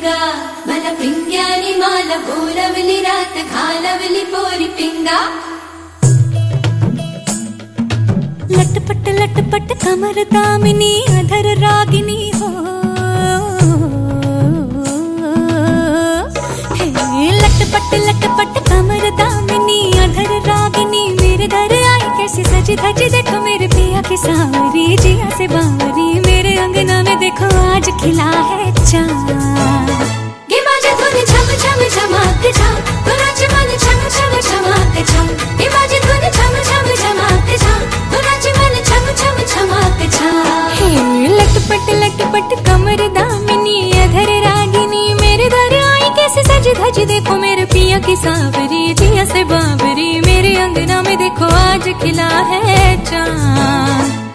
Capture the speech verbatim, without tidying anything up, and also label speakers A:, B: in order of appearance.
A: पिंगा मला पिंग्यानी माला बोलवली रात घालवली पोरी पिंगा।
B: लटपट लटपट कमर दामिनी अधर रागिनी हो, हे लटपट लटपट कमर दामिनी अधर रागिनी मेरे दर आई कैसी सजी धजी देखो मेरे पिया की सांवरी जिया से बावरी मेरे अंगना में देखो आज खिला है चाँद।
A: गे बाजे धुन झम झम झमाक झम तो नाच मन झम झम झमाक झम। गे बाजे धुन झम झम झमाक झम तो नाच मन झम झम झमाक झम।
B: हे लटपट लटपट कमर दामिनी अधर रागिनी मेरे दर आई कैसे सजी धजी देखो मेरे पिया की सांवरी जिया से बावरी मेरे अंगना में देखो आज खिला है चाँद।